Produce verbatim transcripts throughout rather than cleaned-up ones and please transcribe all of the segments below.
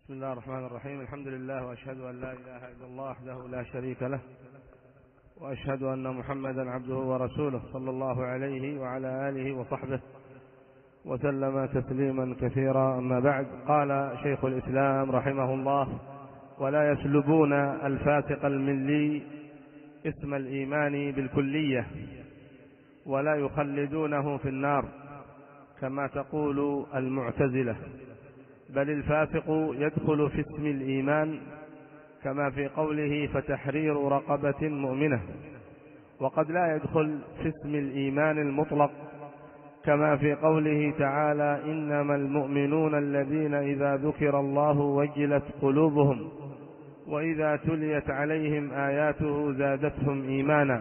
بسم الله الرحمن الرحيم. الحمد لله، وأشهد أن لا إله إلا الله وحده لا شريك له، وأشهد أن محمدا عبده ورسوله صلى الله عليه وعلى آله وصحبه وسلم تسليما كثيرا. أما بعد، قال شيخ الإسلام رحمه الله: ولا يسلبون الفاسق الملي اسم الإيمان بالكلية ولا يخلدونه في النار كما تقول المعتزلة، بل الفاسق يدخل في اسم الإيمان كما في قوله: فتحرير رقبة مؤمنة، وقد لا يدخل في اسم الإيمان المطلق كما في قوله تعالى: إنما المؤمنون الذين إذا ذكر الله وجلت قلوبهم وإذا تليت عليهم آياته زادتهم إيمانا.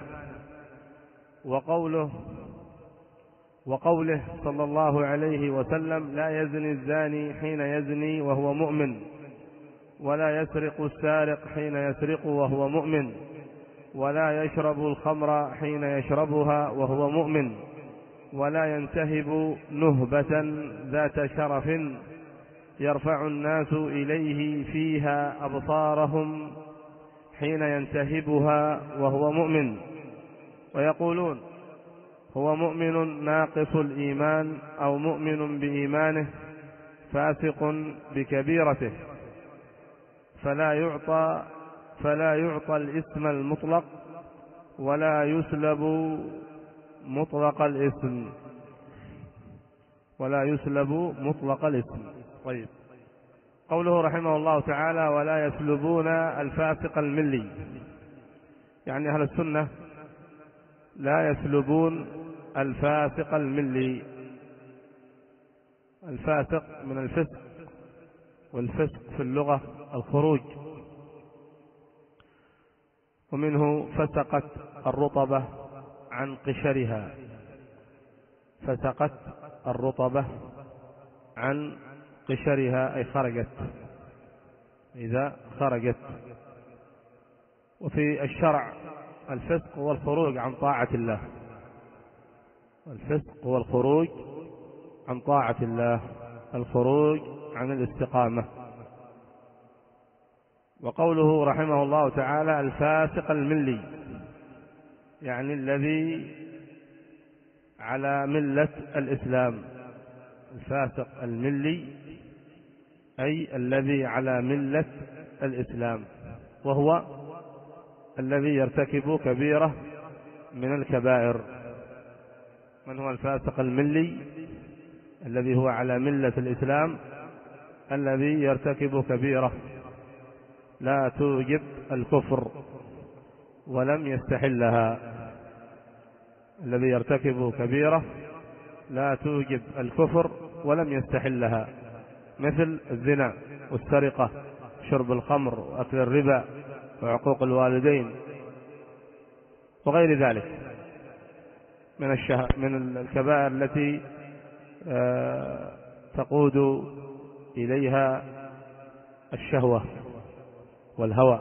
وقوله وقوله صلى الله عليه وسلم: لا يزني الزاني حين يزني وهو مؤمن، ولا يسرق السارق حين يسرق وهو مؤمن، ولا يشرب الخمر حين يشربها وهو مؤمن، ولا ينتهب نهبة ذات شرف يرفع الناس إليه فيها أبصارهم حين ينتهبها وهو مؤمن، ويقولون: هو مؤمن ناقص الإيمان أو مؤمن بإيمانه فاسق بكبيرته، فلا يعطى فلا يعطى الاسم المطلق ولا يسلب مطلق الاسم ولا يسلب مطلق الاسم. طيب، قوله رحمه الله تعالى: ولا يسلبون الفاسق الملي، يعني أهل السنة لا يسلبون الفاسق الملي. الفاسق من الفسق، والفسق في اللغة الخروج، ومنه فسقت الرطبة عن قشرها. فسقت الرطبة عن قشرها أي خرجت، إذا خرجت. وفي الشرع الفسق هو الخروج عن طاعة الله، الفسق هو الخروج عن طاعة الله، الخروج عن الاستقامة. وقوله رحمه الله تعالى: الفاسق الملي، يعني الذي على ملة الإسلام. الفاسق الملي أي الذي على ملة الإسلام، وهو الذي يرتكب كبيرة من الكبائر. من هو الفاسق الملي؟ الذي هو على ملة الإسلام، الذي يرتكب كبيرة لا توجب الكفر ولم يستحلها. الذي يرتكب كبيرة لا توجب الكفر ولم يستحلها، مثل الزنا والسرقة، شرب الخمر، وأكل الربا، وعقوق الوالدين، وغير ذلك من الشه... من الكبائر التي آه تقود إليها الشهوة والهوى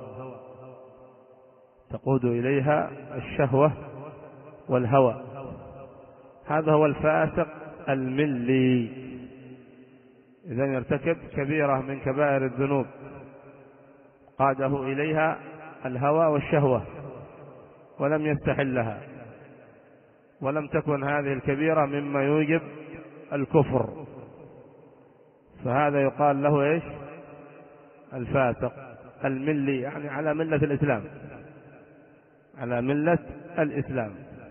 تقود إليها الشهوة والهوى. هذا هو الفاسق الملي، إذا يرتكب كبيرة من كبائر الذنوب قاده إليها الهوى والشهوة ولم يستحلها، ولم تكن هذه الكبيرة مما يوجب الكفر، فهذا يقال له إيش؟ الفاسق الملي، يعني على ملة الإسلام، على ملة الإسلام.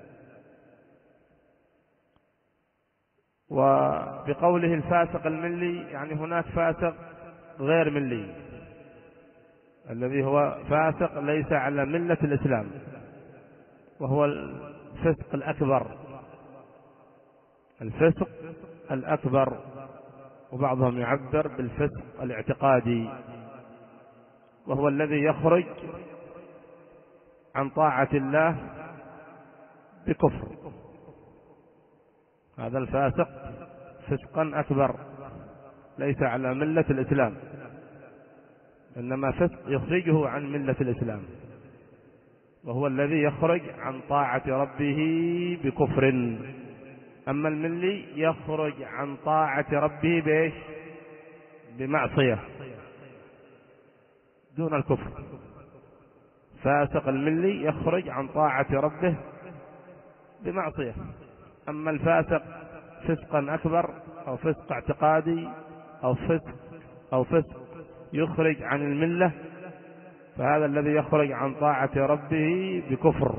وبقوله الفاسق الملي يعني هناك فاسق غير ملي، الذي هو فاسق ليس على ملة الإسلام، وهو الفسق الأكبر، الفسق الأكبر، وبعضهم يعبر بالفسق الاعتقادي، وهو الذي يخرج عن طاعة الله بكفر. هذا الفاسق فسقا أكبر ليس على ملة الإسلام، إنما فسق يخرجه عن ملة الإسلام، وهو الذي يخرج عن طاعة ربه بكفر. أما الملي يخرج عن طاعة ربه بإيش؟ بمعصية. دون الكفر. فاسق الملي يخرج عن طاعة ربه بمعصية. أما الفاسق فسقا أكبر أو فسق اعتقادي أو فسق أو فسق يخرج عن الملة، فهذا الذي يخرج عن طاعة ربه بكفر.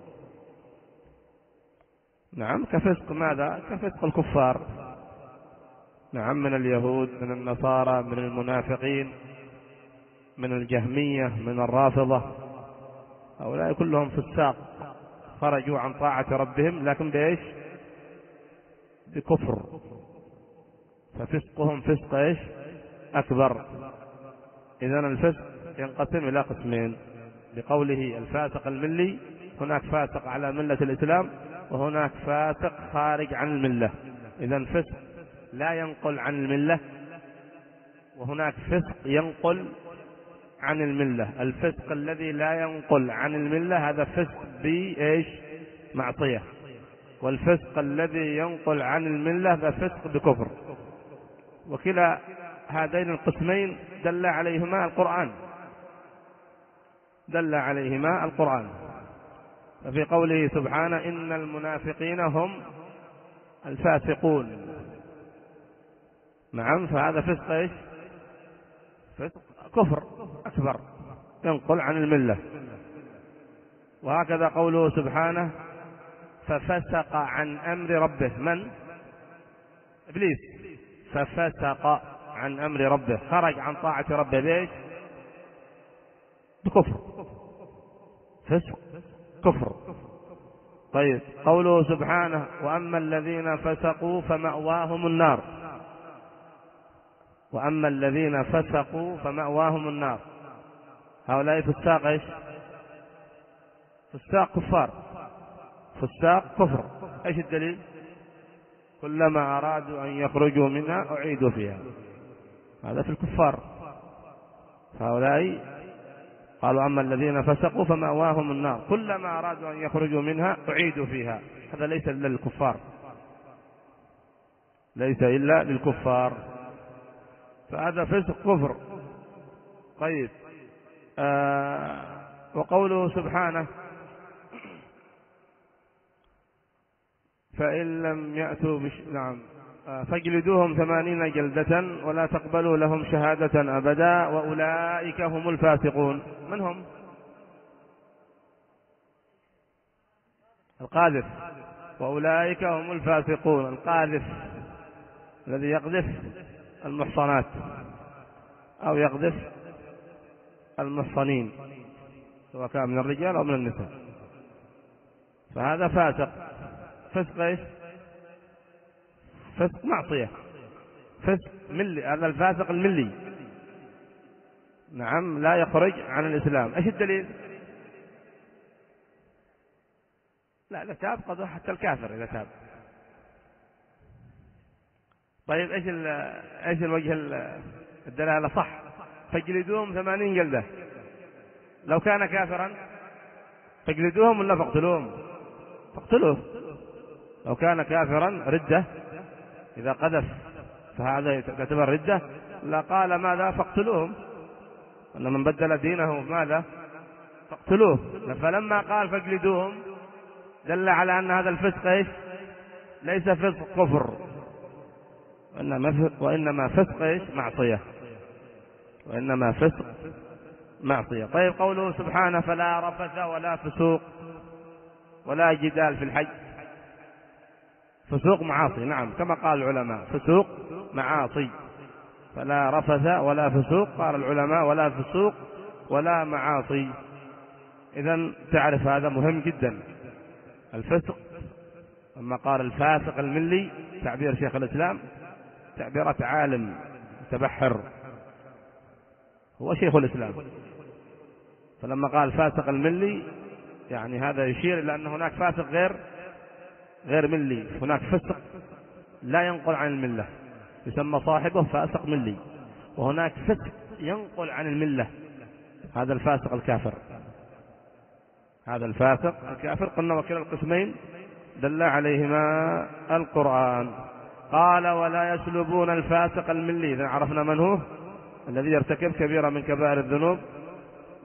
نعم، كفسق ماذا؟ كفسق الكفار. نعم، من اليهود، من النصارى، من المنافقين، من الجهمية، من الرافضة، هؤلاء كلهم فساق، خرجوا عن طاعة ربهم لكن بإيش؟ بكفر. ففسقهم فسق إيش؟ أكبر. إذن الفسق ينقسم إلى قسمين بقوله الفاسق الملي. هناك فاسق على ملة الإسلام وهناك فاسق خارج عن الملة. إذن فسق لا ينقل عن الملة وهناك فسق ينقل عن الملة. الفسق الذي لا ينقل عن الملة هذا فسق بإيش؟ معصية. والفسق الذي ينقل عن الملة هذا فسق بكفر. وكلا هذين القسمين دل عليهما القرآن دل عليهما القرآن ففي قوله سبحانه إن المنافقين هم الفاسقون. نعم، فهذا فسق إيش؟ فسق كفر أكبر ينقل عن الملة. وهكذا قوله سبحانه ففسق عن أمر ربه. من؟ إبليس. ففسق عن أمر ربه، خرج عن طاعة ربه بإيش؟ بكفر. فسق كفر. طيب، قوله سبحانه وأما الذين فسقوا فمأواهم النار. وأما الذين فسقوا فمأواهم النار، هؤلاء فساق إيش؟ فساق كفار، فساق كفر. إيش الدليل؟ كلما أرادوا أن يخرجوا منها أعيدوا فيها. هذا في الكفار. هؤلاء قالوا أما الذين فسقوا فمأواهم النار كلما أرادوا أن يخرجوا منها أعيدوا فيها. هذا ليس إلا للكفار، ليس إلا للكفار. فهذا فسق كفر. طيب، آه وقوله سبحانه فإن لم يأتوا بش... نعم آه فاجلدوهم ثمانين جلدة ولا تقبلوا لهم شهادة أبدا وأولئك هم الفاسقون. من هم؟ القاذف. وأولئك هم الفاسقون. القاذف الذي يقذف المحصنات أو يقذف المحصنين سواء كان من الرجال أو من النساء، فهذا فاسق. فسق إيش؟ فسق معصية، فسق ملي. هذا الفاسق الملي. نعم، لا يخرج عن الإسلام. إيش الدليل؟ لا لا تاب قد حتى الكافر إذا تاب. طيب، إيش إيش الوجه الدلالة؟ صح، فاجلدوهم ثمانين جلدة. لو كان كافرا فاجلدوهم ولا فاقتلوهم؟ فاقتلوه. لو كان كافرا ردة، إذا قذف فهذا تعتبر ردة، لا قال ماذا؟ فاقتلوهم. أن من بدل دينه ماذا؟ فاقتلوه. فلما قال فاجلدوهم دل على أن هذا الفسق إيش؟ ليس فسق كفر، وإنما فسق إيش؟ معصية. وإنما فسق معصية. طيب، قوله سبحانه فلا رفث ولا فسوق ولا جدال في الحج. فسوق معاصي. نعم، كما قال العلماء فسوق معاصي. فلا رفث ولا فسوق، قال العلماء ولا فسوق ولا معاصي. إذن تعرف هذا مهم جدا. الفسق لما قال الفاسق الملي تعبير شيخ الإسلام تعبيرات عالم متبحر هو شيخ الإسلام. فلما قال فاسق الملي يعني هذا يشير إلى أن هناك فاسق غير غير ملي. هناك فسق لا ينقل عن الملة يسمى صاحبه فاسق ملي، وهناك فسق ينقل عن الملة، هذا الفاسق الكافر. هذا الفاسق الكافر. قلنا وكلا القسمين دل عليهما القرآن. قال ولا يسلبون الفاسق الملي. إذا عرفنا من هو الذي يرتكب كبيرة من كبائر الذنوب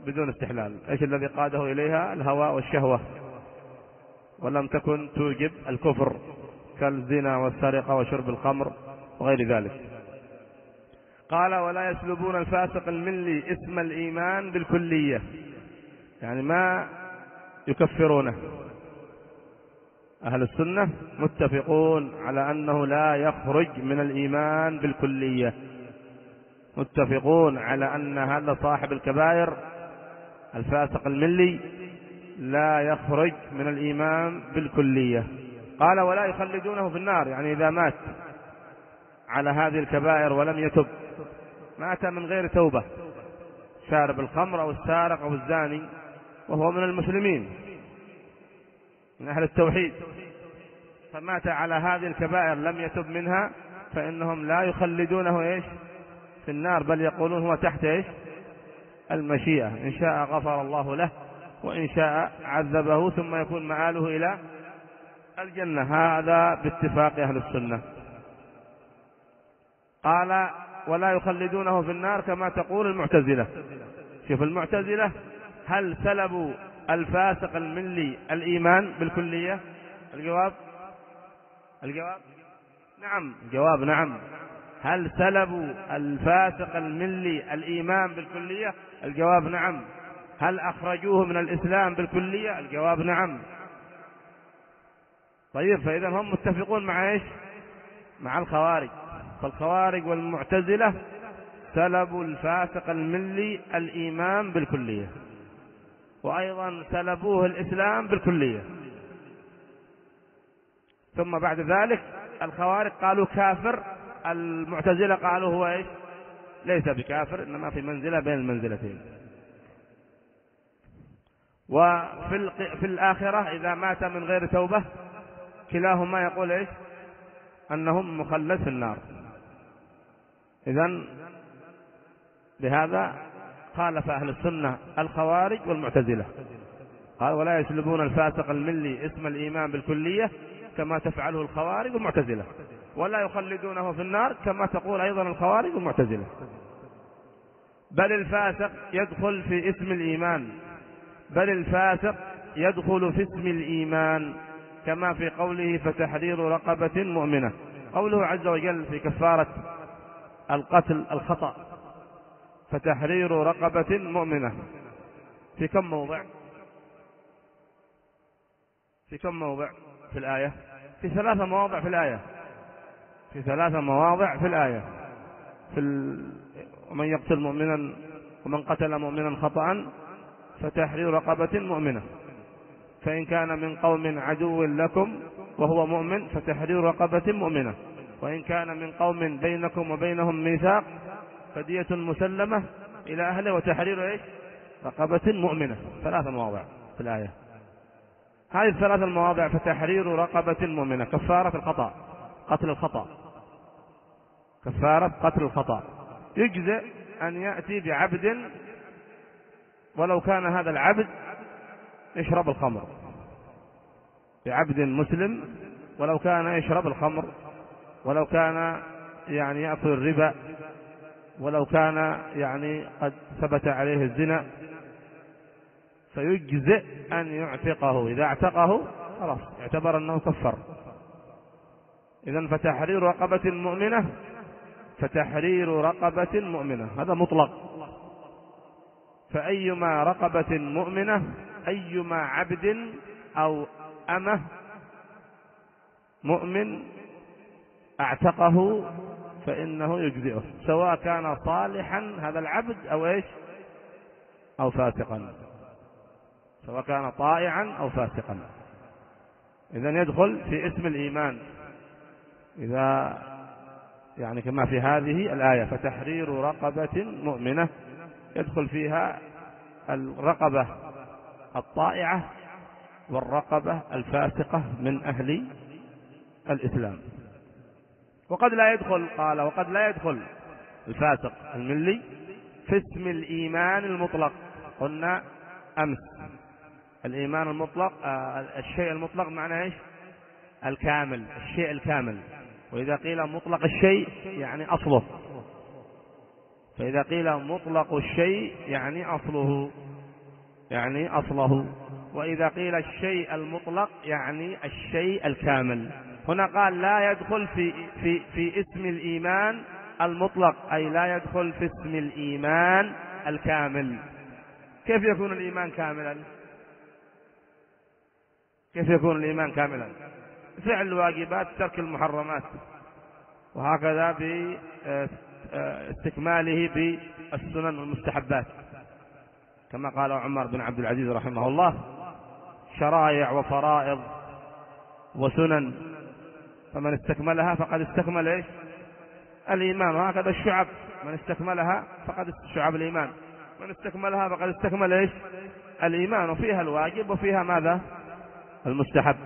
بدون استحلال. إيش الذي قاده إليها؟ الهوى والشهوة، ولم تكن توجب الكفر كالزنا والسرقة وشرب الخمر وغير ذلك. قال ولا يسلبون الفاسق الملي اسم الإيمان بالكلية، يعني ما يكفرونه. أهل السنة متفقون على أنه لا يخرج من الإيمان بالكلية، متفقون على أن هذا صاحب الكبائر الفاسق الملي لا يخرج من الإيمان بالكلية. قال ولا يخلدونه في النار، يعني إذا مات على هذه الكبائر ولم يتب، مات من غير توبة، شارب الخمر أو السارق أو الزاني وهو من المسلمين من أهل التوحيد، فمات على هذه الكبائر لم يتب منها، فإنهم لا يخلدونه إيش في النار، بل يقولون هو تحت إيش المشيئة، إن شاء غفر الله له وإن شاء عذبه ثم يكون مآله إلى الجنة. هذا باتفاق أهل السنة. قال ولا يخلدونه في النار كما تقول المعتزلة. شوف المعتزلة هل سلبوا الفاسق الملي الإيمان بالكلية؟ الجواب الجواب نعم، الجواب نعم. هل سلبوا الفاسق الملي الإيمان بالكلية؟ الجواب نعم. هل أخرجوه من الإسلام بالكلية؟ الجواب نعم. طيب، فإذا هم متفقون مع إيش؟ مع الخوارج. فالخوارج والمعتزلة سلبوا الفاسق الملي الإيمان بالكلية، وأيضا سلبوه الإسلام بالكلية. ثم بعد ذلك الخوارج قالوا كافر، المعتزلة قالوا هو إيش؟ ليس بكافر، إنما في منزلة بين المنزلتين. وفي في الآخرة إذا مات من غير توبة كلاهما يقول إيش؟ أنهم مخلد في النار. إذن بهذا خالف أهل السنة الخوارج والمعتزلة. قال ولا يسلبون الفاسق الملي اسم الإيمان بالكلية كما تفعله الخوارج والمعتزلة، ولا يخلدونه في النار كما تقول أيضا الخوارج والمعتزلة، بل الفاسق يدخل في اسم الإيمان، بل الفاسق يدخل في اسم الإيمان كما في قوله فتحرير رقبة مؤمنة. قوله عز وجل في كفارة القتل الخطأ فتحرير رقبة مؤمنة في كم موضع؟ في كم موضع في الآية؟ في ثلاثة مواضع في الآية، في ثلاثة مواضع في الآية. في ال... ومن يقتل مؤمنا ومن قتل مؤمنا خطأ فتحرير رقبة مؤمنة، فإن كان من قوم عدو لكم وهو مؤمن فتحرير رقبة مؤمنة، وإن كان من قوم بينكم وبينهم ميثاق فدية مسلمة إلى أهله وتحرير إيش؟ رقبة مؤمنة. ثلاثة مواضع في الآية. هذه الثلاثة المواضع فتحرير رقبة مؤمنة كفارة الخطأ، قتل الخطأ، كفارة قتل الخطأ. يجزئ أن يأتي بعبد ولو كان هذا العبد يشرب الخمر، بعبد مسلم ولو كان يشرب الخمر، ولو كان يعني يأكل الربا، ولو كان يعني قد ثبت عليه الزنا، فيجزئ أن يعتقه. إذا اعتقه خلاص اعتبر أنه كفر. إذن فتحرير رقبة مؤمنة، فتحرير رقبة مؤمنة هذا مطلق. فأيما رقبة مؤمنة، أيما عبد أو أمة مؤمن اعتقه فإنه يجزئه، سواء كان صالحا هذا العبد أو إيش أو فاسقا، سواء كان طائعا أو فاسقا. إذن يدخل في اسم الإيمان إذا يعني كما في هذه الآية فتحرير رقبة مؤمنة، يدخل فيها الرقبة الطائعة والرقبة الفاسقة من أهل الإسلام. وقد لا يدخل، قال وقد لا يدخل الفاسق الملي في اسم الإيمان المطلق. قلنا أمس الإيمان المطلق آه الشيء المطلق معناه إيش؟ الكامل، الشيء الكامل. وإذا قيل مطلق الشيء يعني أصله، فإذا قيل مطلق الشيء يعني أصله. يعني أصله. وإذا قيل الشيء المطلق يعني الشيء الكامل. هنا قال لا يدخل في, في, في اسم الإيمان المطلق، أي لا يدخل في اسم الإيمان الكامل. كيف يكون الإيمان كاملا؟ كيف يكون الإيمان كاملا؟ فعل الواجبات، ترك المحرمات، وهكذا باستكماله بالسنن والمستحبات، كما قال عمر بن عبد العزيز رحمه الله: شرائع وفرائض وسنن، فمن استكملها فقد استكمل إيش؟ الإيمان. وهكذا الشعب، من استكملها فقد شعب الإيمان، من استكملها فقد استكمل إيش؟ الإيمان. وفيها الواجب وفيها ماذا؟ المستحب.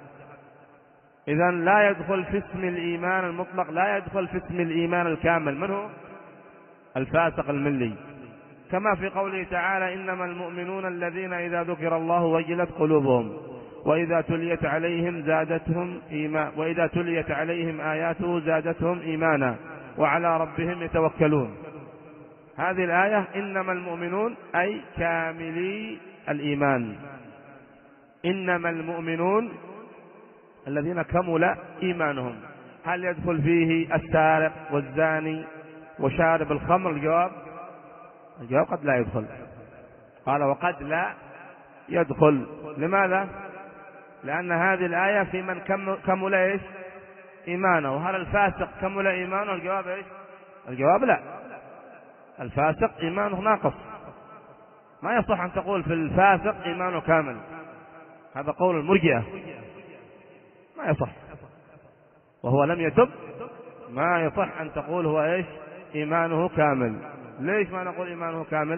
إذن لا يدخل في اسم الإيمان المطلق، لا يدخل في اسم الإيمان الكامل. من هو؟ الفاسق الملي، كما في قوله تعالى: إنما المؤمنون الذين إذا ذكر الله وجلت قلوبهم وإذا تليت عليهم زادتهم إيمان وإذا تليت عليهم آياته زادتهم إيمانا وعلى ربهم يتوكلون. هذه الآية إنما المؤمنون أي كاملي الإيمان، إنما المؤمنون الذين كمل إيمانهم. هل يدخل فيه السارق والزاني وشارب الخمر؟ الجواب الجواب قد لا يدخل. قال وقد لا يدخل. لماذا؟ لأن هذه الآية في من كمل إيش؟ إيمانه. وهل الفاسق كمل إيمانه؟ الجواب إيش؟ الجواب لا، الفاسق إيمانه ناقص. ما يصح أن تقول في الفاسق إيمانه كامل، هذا قول المرجئة، ما يصح. وهو لم يتب، ما يصح أن تقول هو إيش؟ إيمانه كامل. ليش ما نقول إيمانه كامل؟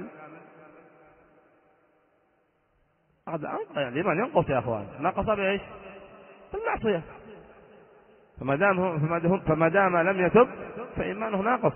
يعني الإيمان ينقص يا أخوان، نقص بإيش؟ بالمعصية. فما دام فما دام لم يتب فإيمانه ناقص،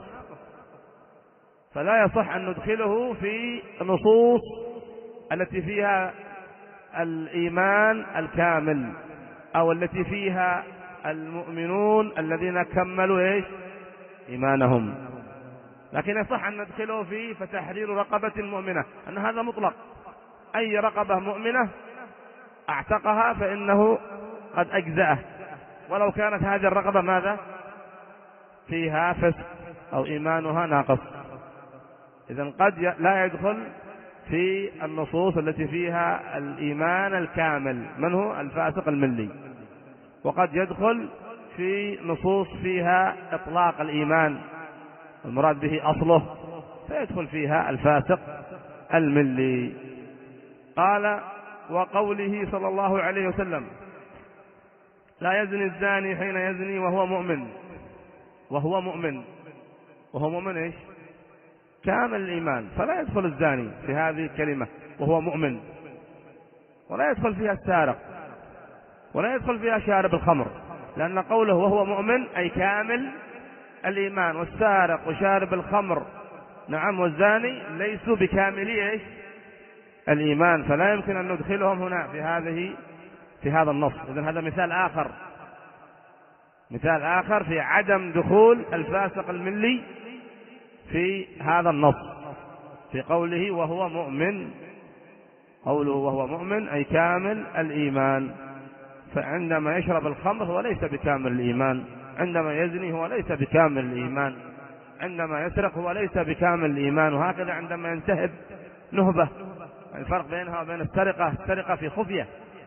فلا يصح أن ندخله في النصوص التي فيها الإيمان الكامل، أو التي فيها المؤمنون الذين كملوا إيش؟ إيمانهم. لكن يصح أن ندخله فيه فتحرير رقبة مؤمنة، أن هذا مطلق، أي رقبة مؤمنة اعتقها فإنه قد أجزأه، ولو كانت هذه الرقبة ماذا؟ فيها فسق أو إيمانها ناقص. إذن قد لا يدخل في النصوص التي فيها الإيمان الكامل، من هو؟ الفاسق الملي. وقد يدخل في نصوص فيها إطلاق الإيمان المراد به أصله، فيدخل فيها الفاسق الملي. قال وقوله صلى الله عليه وسلم: لا يزني الزاني حين يزني وهو مؤمن. وهو مؤمن وهو مؤمن إيش؟ كامل الإيمان، فلا يدخل الزاني في هذه الكلمة وهو مؤمن، ولا يدخل فيها السارق، ولا يدخل فيها شارب الخمر، لأن قوله وهو مؤمن أي كامل الإيمان. والسارق وشارب الخمر نعم والزاني ليسوا بكاملي إيش؟ الإيمان، فلا يمكن أن ندخلهم هنا في هذه في هذا النص. إذن هذا مثال آخر مثال آخر في عدم دخول الفاسق الملي في هذا النص، في قوله وهو مؤمن. قوله وهو مؤمن أي كامل الإيمان، فعندما يشرب الخمر هو ليس بكامل الإيمان، عندما يزني هو ليس بكامل الإيمان، عندما يسرق هو ليس بكامل الإيمان، وهكذا عندما ينتهب نهبة. الفرق بينها وبين السرقة، السرقة في خفية،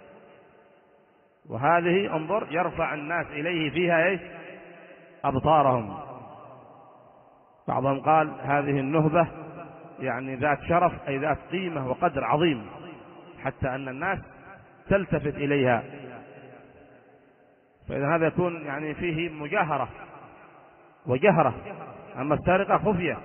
وهذه انظر يرفع الناس إليه فيها إيش؟ أبصارهم. بعضهم قال هذه النهبة يعني ذات شرف، أي ذات قيمة وقدر عظيم، حتى أن الناس تلتفت إليها، فإذا هذا يكون يعني فيه مجاهرة وجهرة. أما السرقة خفية،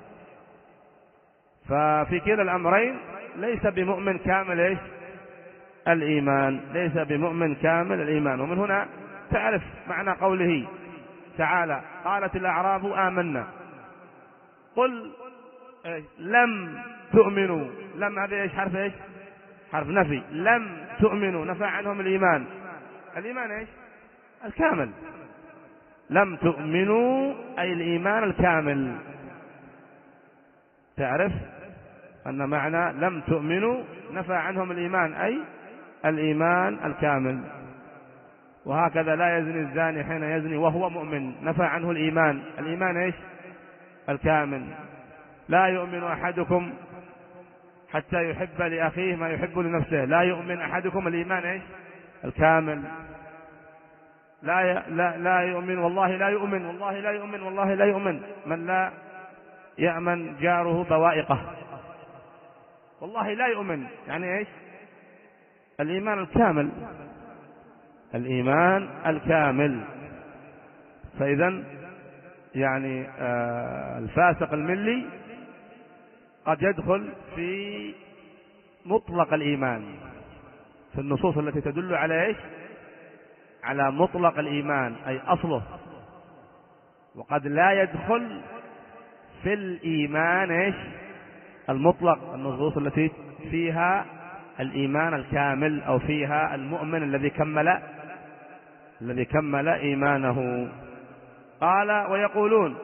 ففي كلا الأمرين ليس بمؤمن كامل إيش؟ الإيمان، ليس بمؤمن كامل الإيمان. ومن هنا تعرف معنى قوله تعالى: قالت الأعراب آمنا. قل لم تؤمنوا. لم هذا إيش؟ حرف إيش؟ حرف نفي. لم تؤمنوا نفى عنهم الإيمان. الإيمان إيش؟ الكامل. لم تؤمنوا أي الإيمان الكامل. تعرف أن معنى لم تؤمنوا نفى عنهم الإيمان، أي الإيمان الكامل. وهكذا لا يزني الزاني حين يزني وهو مؤمن، نفى عنه الإيمان، الإيمان إيش؟ الكامل. لا يؤمن أحدكم حتى يحب لأخيه ما يحب لنفسه، لا يؤمن أحدكم، الإيمان إيش؟ الكامل. لا لا لا يؤمن، والله لا يؤمن، والله لا يؤمن، والله لا يؤمن من لا يأمن جاره بوائقه، والله لا يؤمن، يعني إيش؟ الإيمان الكامل، الإيمان الكامل. فإذا يعني آه الفاسق الملي قد يدخل في مطلق الإيمان، في النصوص التي تدل على إيش؟ على مطلق الإيمان أي أصله، وقد لا يدخل في الإيمان إيش؟ المطلق، النصوص التي فيها الإيمان الكامل أو فيها المؤمن الذي كمل الذي كمل إيمانه. قال ويقولون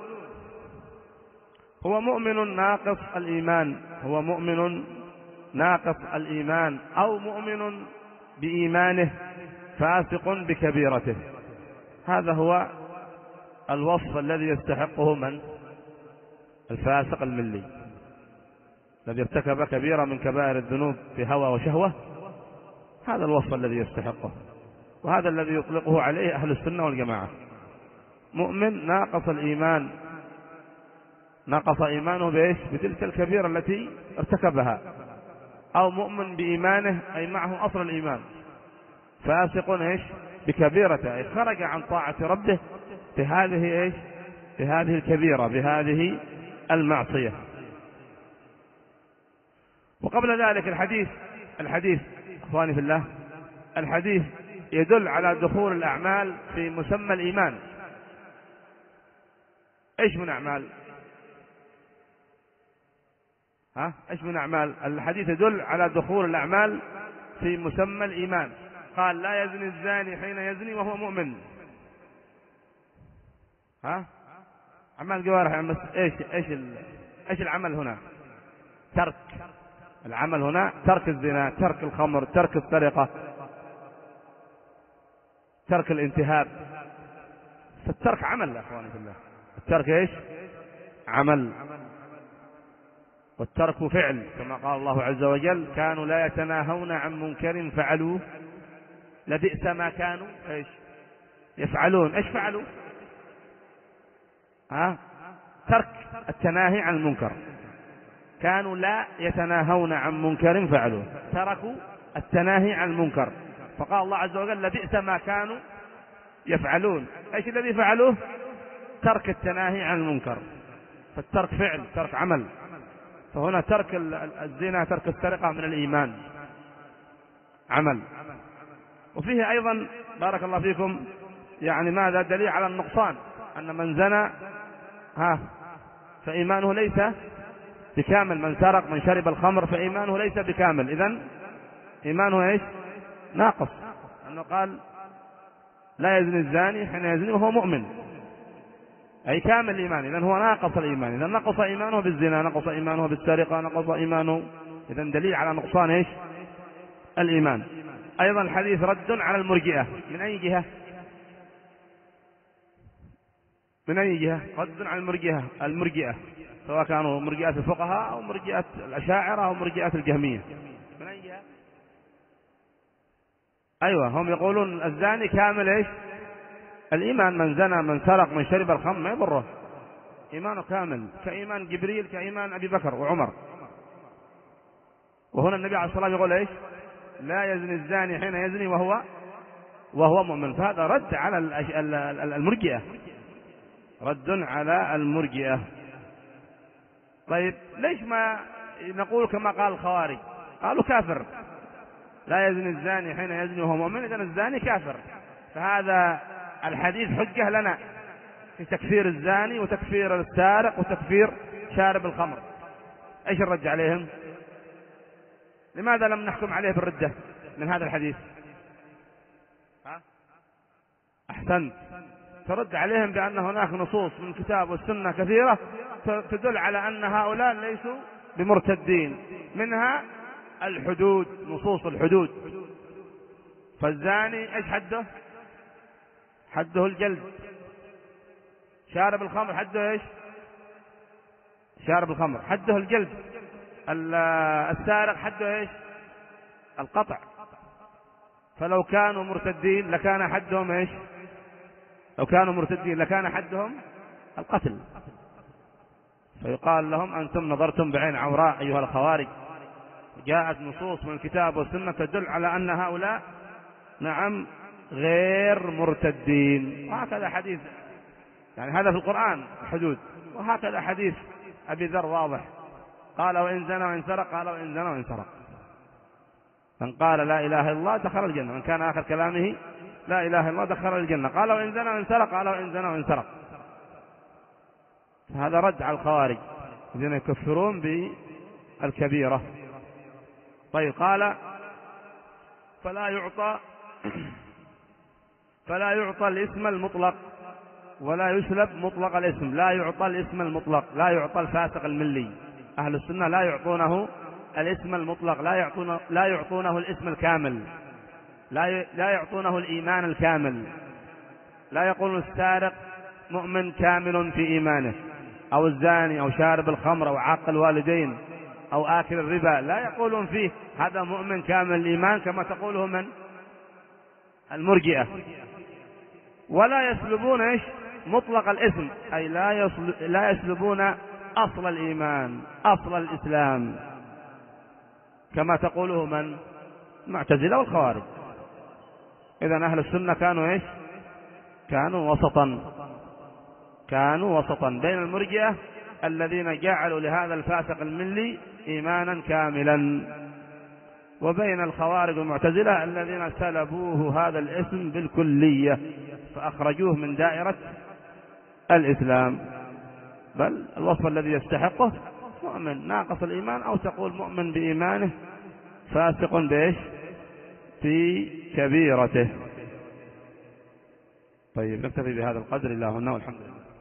هو مؤمن ناقص الإيمان، هو مؤمن ناقص الإيمان أو مؤمن بإيمانه فاسق بكبيرته. هذا هو الوصف الذي يستحقه من؟ الفاسق الملي الذي ارتكب كبيرة من كبائر الذنوب في هوى وشهوة، هذا الوصف الذي يستحقه، وهذا الذي يطلقه عليه أهل السنة والجماعة. مؤمن ناقص الإيمان، نقص إيمانه بإيش؟ بتلك الكبيرة التي ارتكبها، أو مؤمن بإيمانه أي معه أصل الإيمان، فاسق إيش؟ بكبيرته أي خرج عن طاعة ربه بهذه إيش؟ بهذه الكبيرة، بهذه المعصية. وقبل ذلك الحديث الحديث أخواني في الله، الحديث يدل على دخول الأعمال في مسمى الإيمان. إيش من أعمال؟ ها؟ إيش من أعمال؟ الحديث يدل على دخول الأعمال في مسمى الإيمان. قال لا يزني الزاني حين يزني وهو مؤمن. ها؟ أعمال جوارح، إيش إيش إيش العمل هنا؟ ترك العمل هنا، ترك الزنا، ترك الخمر، ترك السرقة، ترك الانتهاب. فالترك عمل يا أخواني في الله، الترك إيش؟ عمل، والترك فعل، كما قال الله عز وجل كانوا لا يتناهون عن منكر فعلوه لبئس ما كانوا إيش؟ يفعلون. إيش فعلوا؟ ها؟ ترك التناهي عن المنكر. كانوا لا يتناهون عن منكر فعلوه، تركوا التناهي عن المنكر، فقال الله عز وجل لبئس ما كانوا يفعلون. ايش الذي فعلوه؟ ترك التناهي عن المنكر. فالترك فعل، ترك عمل. فهنا ترك الزنا، ترك السرقة من الإيمان عمل. وفيه أيضا بارك الله فيكم يعني ماذا؟ دليل على النقصان، أن من زنى ها فإيمانه ليس بكامل، من سرق، من شرب الخمر فإيمانه ليس بكامل، إذن إيمانه إيش؟ ناقص. أنه قال لا يزني الزاني حين يزني وهو مؤمن، أي كامل الإيمان، إذن هو ناقص الإيمان، إذن نقص إيمانه بالزنا، نقص إيمانه بالسرقة، نقص إيمانه، إذن دليل على نقصان إيش؟ الإيمان. أيضا الحديث رد على المرجئة. من أي جهة؟ من أي جهة؟ رد على المرجئة المرجئة سواء كانوا مرجئة الفقهاء أو مرجئة الأشاعرة أو مرجئة الجهمية. من أي جهة؟ أيوة، هم يقولون الزاني كامل إيش؟ الإيمان، من زنى، من سرق، من شرب الخمر ما يضره، إيمانه كامل كإيمان جبريل، كإيمان أبي بكر وعمر. وهنا النبي عليه الصلاة والسلام يقول إيش؟ لا يزني الزاني حين يزني وهو وهو مؤمن. فهذا رد على المرجئة، رد على المرجئة. طيب ليش ما نقول كما قال الخوارج؟ قالوا كافر، لا يزني الزاني حين يزني وهو مؤمن، إذن الزاني كافر. فهذا الحديث حجة لنا في تكفير الزاني وتكفير السارق وتكفير شارب الخمر. ايش الرد عليهم؟ لماذا لم نحكم عليه بالردة من هذا الحديث؟ ها؟ أحسنت، ترد عليهم بأن هناك نصوص من الكتاب والسنة كثيرة تدل على أن هؤلاء ليسوا بمرتدين، منها الحدود، نصوص الحدود. فالزاني ايش حده؟ حده الجلد. شارب الخمر حده ايش؟ شارب الخمر حده الجلد. السارق حده ايش؟ القطع. فلو كانوا مرتدين لكان حدهم ايش؟ لو كانوا مرتدين لكان حدهم القتل. فيقال لهم أنتم نظرتم بعين عوراء أيها الخوارج. جاءت نصوص من الكتاب والسنة تدل على أن هؤلاء نعم غير مرتدين. وهكذا حديث، يعني هذا في القرآن حدود، وهكذا حديث أبي ذر واضح، قال وإن زنى وإن سرق، قال وإن زنى وإن سرق. من قال لا إله إلا الله دخل الجنة، من كان آخر كلامه لا إله إلا الله دخل الجنة. قال وإن زنى وإن سرق، قال وإن زنى وإن سرق. هذا رد على الخوارج الذين يكفرون بالكبيرة. طيب قال فلا يعطى فلا يعطى الاسم المطلق ولا يسلب مطلق الاسم. لا يعطى الاسم المطلق، لا يعطى الفاسق الملي. أهل السنة لا يعطونه الاسم المطلق، لا يعطونه لا يعطونه الاسم الكامل، لا لا يعطونه الإيمان الكامل. لا يقولون السارق مؤمن كامل في إيمانه، أو الزاني أو شارب الخمر أو عاق الوالدين أو آكل الربا، لا يقولون فيه هذا مؤمن كامل الإيمان كما تقوله من المرجئة. ولا يسلبون إيش؟ مطلق الاسم، أي لا لا يسلبون أصل الإيمان، أصل الإسلام، كما تقوله من المعتزلة والخوارج. إذن أهل السنة كانوا إيش؟ كانوا وسطا، كانوا وسطا بين المرجئة الذين جعلوا لهذا الفاسق الملي إيمانا كاملا، وبين الخوارج والمعتزلة الذين سلبوه هذا الاسم بالكلية فأخرجوه من دائرة الإسلام. بل الوصف الذي يستحقه مؤمن ناقص الإيمان، أو تقول مؤمن بإيمانه فاسق بإيش؟ في كبيرته. طيب نكتفي بهذا القدر، اللهم والحمد لله.